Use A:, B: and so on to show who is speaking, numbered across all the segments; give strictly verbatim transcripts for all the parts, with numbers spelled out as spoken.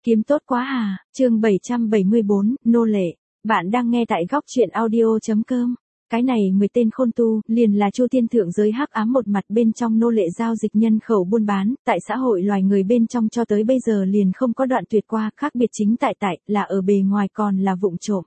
A: Kiếm tốt quá à, chương bảy trăm bảy mươi bốn, nô lệ. Bạn đang nghe tại góc truyện audio.com. Cái này mười tên khôn tu, liền là Chu Thiên thượng giới hắc ám một mặt bên trong nô lệ giao dịch nhân khẩu buôn bán, tại xã hội loài người bên trong cho tới bây giờ liền không có đoạn tuyệt qua, khác biệt chính tại tại là ở bề ngoài còn là vụng trộm.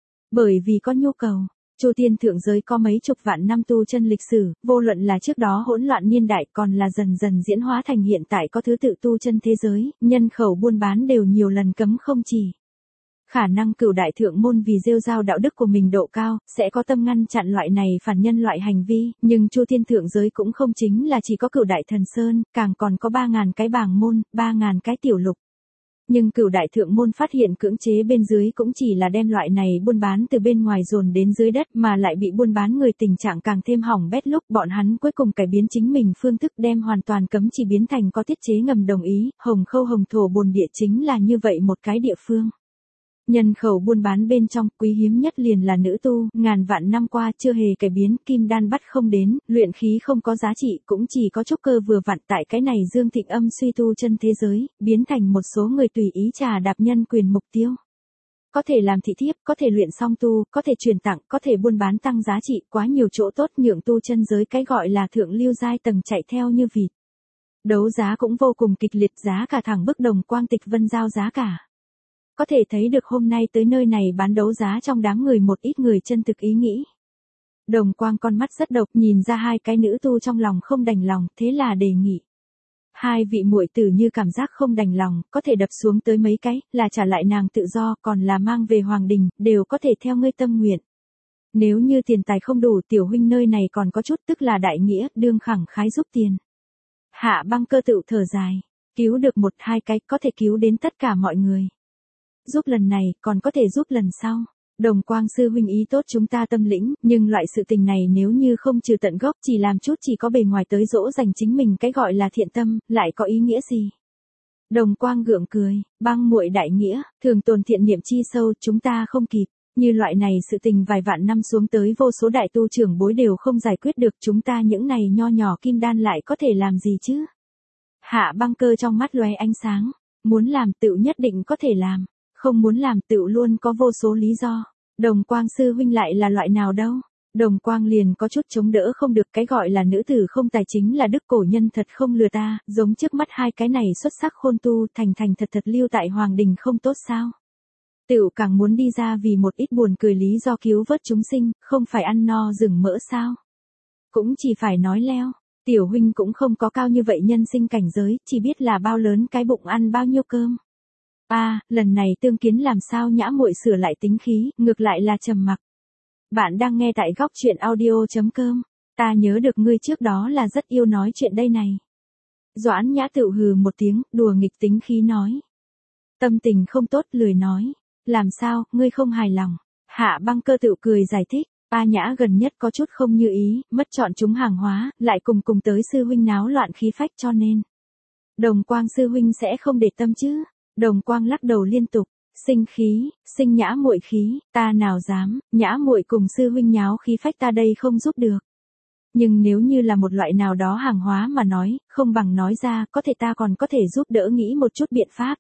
A: Bởi vì có nhu cầu. Chu Thiên thượng giới có mấy chục vạn năm tu chân lịch sử, vô luận là trước đó hỗn loạn niên đại còn là dần dần diễn hóa thành hiện tại có thứ tự tu chân thế giới, nhân khẩu buôn bán đều nhiều lần cấm không chỉ. Khả năng cửu đại thượng môn vì rêu rao đạo đức của mình độ cao, sẽ có tâm ngăn chặn loại này phản nhân loại hành vi, nhưng Chu Thiên thượng giới cũng không chính là chỉ có cửu đại thần sơn, càng còn có ba ngàn cái bảng môn, ba ngàn cái tiểu lục. Nhưng cửu đại thượng môn phát hiện cưỡng chế bên dưới cũng chỉ là đem loại này buôn bán từ bên ngoài dồn đến dưới đất mà lại bị buôn bán người tình trạng càng thêm hỏng bét lúc bọn hắn cuối cùng cải biến chính mình phương thức đem hoàn toàn cấm chỉ biến thành có tiết chế ngầm đồng ý, hồng khâu hồng thổ bồn địa chính là như vậy một cái địa phương. Nhân khẩu buôn bán bên trong quý hiếm nhất liền là nữ tu, ngàn vạn năm qua chưa hề cải biến, kim đan bắt không đến, luyện khí không có giá trị, cũng chỉ có trúc cơ vừa vặn tại cái này dương thịnh âm suy tu chân thế giới, biến thành một số người tùy ý trà đạp nhân quyền mục tiêu. Có thể làm thị thiếp, có thể luyện song tu, có thể truyền tặng, có thể buôn bán tăng giá trị, quá nhiều chỗ tốt nhượng tu chân giới cái gọi là thượng lưu giai tầng chạy theo như vịt. Đấu giá cũng vô cùng kịch liệt, giá cả thẳng bức đồng quang tịch vân giao giá cả. Có thể thấy được hôm nay tới nơi này bán đấu giá trong đám người một ít người chân thực ý nghĩ. Đồng quang con mắt rất độc nhìn ra hai cái nữ tu trong lòng không đành lòng, thế là đề nghị. Hai vị muội tử như cảm giác không đành lòng, có thể đập xuống tới mấy cái, là trả lại nàng tự do, còn là mang về hoàng đình, đều có thể theo ngươi tâm nguyện. Nếu như tiền tài không đủ, tiểu huynh nơi này còn có chút tức là đại nghĩa, đương khẳng khái giúp tiền. Hạ băng cơ tự thở dài, cứu được một hai cái có thể cứu đến tất cả mọi người. Giúp lần này, còn có thể giúp lần sau. Đồng quang sư huynh ý tốt chúng ta tâm lĩnh, nhưng loại sự tình này nếu như không trừ tận gốc chỉ làm chút chỉ có bề ngoài tới dỗ dành chính mình cái gọi là thiện tâm, lại có ý nghĩa gì? Đồng quang gượng cười, băng muội đại nghĩa, thường tồn thiện niệm chi sâu, chúng ta không kịp. Như loại này sự tình vài vạn năm xuống tới vô số đại tu trưởng bối đều không giải quyết được, chúng ta những này nho nhỏ kim đan lại có thể làm gì chứ? Hạ băng cơ trong mắt lóe ánh sáng, muốn làm tự nhất định có thể làm. Không muốn làm tựu luôn có vô số lý do. Đồng quang sư huynh lại là loại nào đâu. Đồng quang liền có chút chống đỡ không được, cái gọi là nữ tử không tài chính là đức cổ nhân thật không lừa ta, giống trước mắt hai cái này xuất sắc khôn tu thành thành thật thật lưu tại hoàng đình không tốt sao. Tựu càng muốn đi ra vì một ít buồn cười lý do cứu vớt chúng sinh, không phải ăn no rừng mỡ sao. Cũng chỉ phải nói leo, tiểu huynh cũng không có cao như vậy nhân sinh cảnh giới, chỉ biết là bao lớn cái bụng ăn bao nhiêu cơm. A, à, lần này tương kiến làm sao nhã muội sửa lại tính khí, ngược lại là trầm mặc. Bạn đang nghe tại góc truyện audio.com. Ta nhớ được ngươi trước đó là rất yêu nói chuyện đây này. Doãn nhã tự hừ một tiếng, đùa nghịch tính khí nói. Tâm tình không tốt lười nói. Làm sao, ngươi không hài lòng. Hạ băng cơ tự cười giải thích. A nhã gần nhất có chút không như ý, mất chọn chúng hàng hóa, lại cùng cùng tới sư huynh náo loạn khí phách cho nên. Đồng quang sư huynh sẽ không để tâm chứ. Đồng quang lắc đầu liên tục, sinh khí, sinh nhã muội khí, ta nào dám, nhã muội cùng sư huynh nháo khí phách ta đây không giúp được. Nhưng nếu như là một loại nào đó hàng hóa mà nói, không bằng nói ra, có thể ta còn có thể giúp đỡ nghĩ một chút biện pháp.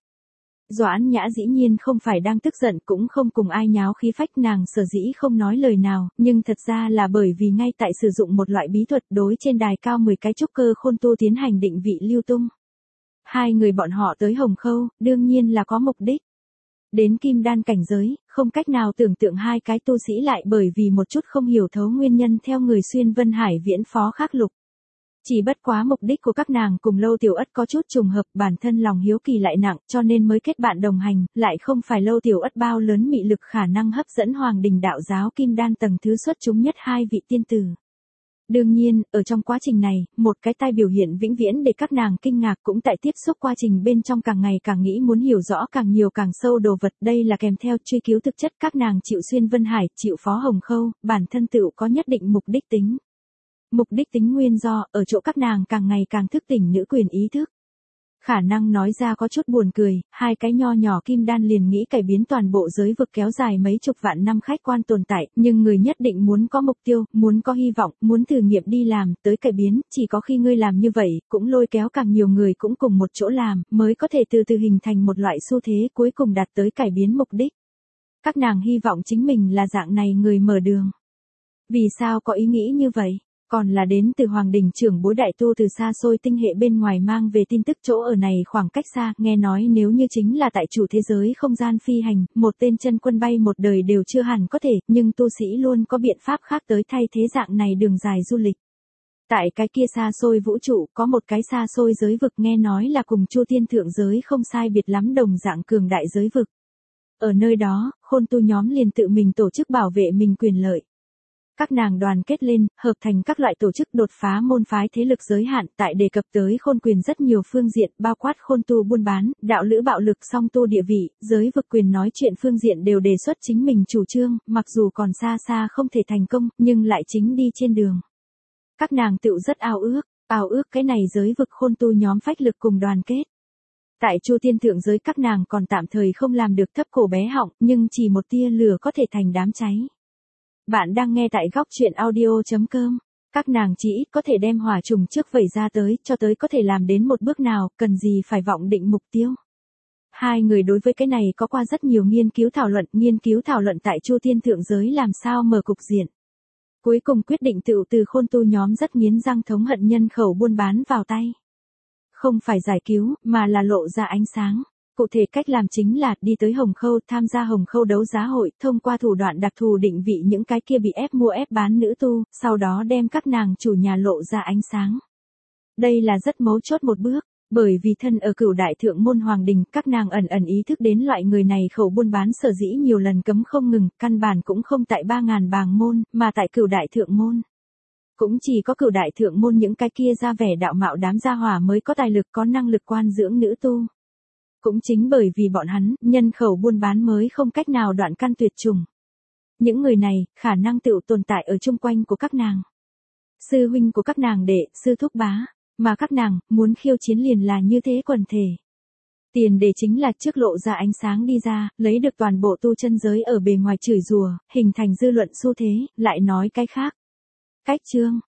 A: Doãn nhã dĩ nhiên không phải đang tức giận cũng không cùng ai nháo khí phách, nàng sở dĩ không nói lời nào, nhưng thật ra là bởi vì ngay tại sử dụng một loại bí thuật đối trên đài cao mười cái trúc cơ khôn tu tiến hành định vị lưu tung. Hai người bọn họ tới Hồng Khâu, đương nhiên là có mục đích. Đến kim đan cảnh giới, không cách nào tưởng tượng hai cái tu sĩ lại bởi vì một chút không hiểu thấu nguyên nhân theo người xuyên Vân Hải viễn phó khác lục. Chỉ bất quá mục đích của các nàng cùng Lâu Tiểu Ất có chút trùng hợp, bản thân lòng hiếu kỳ lại nặng, cho nên mới kết bạn đồng hành, lại không phải Lâu Tiểu Ất bao lớn mị lực khả năng hấp dẫn hoàng đình đạo giáo kim đan tầng thứ xuất chúng nhất hai vị tiên tử. Đương nhiên, ở trong quá trình này, một cái tai biểu hiện vĩnh viễn để các nàng kinh ngạc cũng tại tiếp xúc quá trình bên trong càng ngày càng nghĩ muốn hiểu rõ càng nhiều càng sâu đồ vật, đây là kèm theo truy cứu thực chất các nàng chịu xuyên Vân Hải, chịu phó Hồng Khâu, bản thân tựu có nhất định mục đích tính. Mục đích tính nguyên do, ở chỗ các nàng càng ngày càng thức tỉnh nữ quyền ý thức. Khả năng nói ra có chút buồn cười, hai cái nho nhỏ kim đan liền nghĩ cải biến toàn bộ giới vực kéo dài mấy chục vạn năm khách quan tồn tại, nhưng người nhất định muốn có mục tiêu, muốn có hy vọng, muốn thử nghiệm đi làm, tới cải biến, chỉ có khi ngươi làm như vậy, cũng lôi kéo càng nhiều người cũng cùng một chỗ làm, mới có thể từ từ hình thành một loại xu thế cuối cùng đạt tới cải biến mục đích. Các nàng hy vọng chính mình là dạng này người mở đường. Vì sao có ý nghĩ như vậy? Còn là đến từ Hoàng Đình trưởng bối đại tu từ xa xôi tinh hệ bên ngoài mang về tin tức chỗ ở này khoảng cách xa, nghe nói nếu như chính là tại chủ thế giới không gian phi hành, một tên chân quân bay một đời đều chưa hẳn có thể, nhưng tu sĩ luôn có biện pháp khác tới thay thế dạng này đường dài du lịch. Tại cái kia xa xôi vũ trụ, có một cái xa xôi giới vực nghe nói là cùng Chu Thiên thượng giới không sai biệt lắm đồng dạng cường đại giới vực. Ở nơi đó, khôn tu nhóm liền tự mình tổ chức bảo vệ mình quyền lợi. Các nàng đoàn kết lên, hợp thành các loại tổ chức đột phá môn phái thế lực giới hạn, tại đề cập tới khôn quyền rất nhiều phương diện, bao quát khôn tu buôn bán, đạo lữ bạo lực song tu địa vị, giới vực quyền nói chuyện phương diện đều đề xuất chính mình chủ trương, mặc dù còn xa xa không thể thành công, nhưng lại chính đi trên đường. Các nàng tựu rất ao ước, ao ước cái này giới vực khôn tu nhóm phách lực cùng đoàn kết. Tại Chu Thiên thượng giới các nàng còn tạm thời không làm được thấp cổ bé họng, nhưng chỉ một tia lửa có thể thành đám cháy. Bạn đang nghe tại góc truyện audio chấm com. Các nàng chỉ ít có thể đem hỏa trùng trước vẩy ra tới, cho tới có thể làm đến một bước nào, cần gì phải vọng định mục tiêu. Hai người đối với cái này có qua rất nhiều nghiên cứu thảo luận, nghiên cứu thảo luận tại Chu Thiên thượng giới làm sao mở cục diện. Cuối cùng quyết định tựu từ khôn tu nhóm rất nghiến răng thống hận nhân khẩu buôn bán vào tay. Không phải giải cứu, mà là lộ ra ánh sáng. Cụ thể cách làm chính là đi tới Hồng Khâu, tham gia Hồng Khâu đấu giá hội, thông qua thủ đoạn đặc thù định vị những cái kia bị ép mua ép bán nữ tu, sau đó đem các nàng chủ nhà lộ ra ánh sáng. Đây là rất mấu chốt một bước, bởi vì thân ở cửu đại thượng môn hoàng đình, các nàng ẩn ẩn ý thức đến loại người này khẩu buôn bán sở dĩ nhiều lần cấm không ngừng, căn bản cũng không tại ba ngàn bàng môn, mà tại cửu đại thượng môn. Cũng chỉ có cửu đại thượng môn những cái kia ra vẻ đạo mạo đám gia hỏa mới có tài lực có năng lực quan dưỡng nữ tu. Cũng chính bởi vì bọn hắn, nhân khẩu buôn bán mới không cách nào đoạn căn tuyệt chủng. Những người này, khả năng tự tồn tại ở chung quanh của các nàng. Sư huynh của các nàng đệ, sư thúc bá, mà các nàng, muốn khiêu chiến liền là như thế quần thể. Tiền đề chính là trước lộ ra ánh sáng đi ra, lấy được toàn bộ tu chân giới ở bề ngoài chửi rủa, hình thành dư luận xu thế, lại nói cái khác. Cách chương,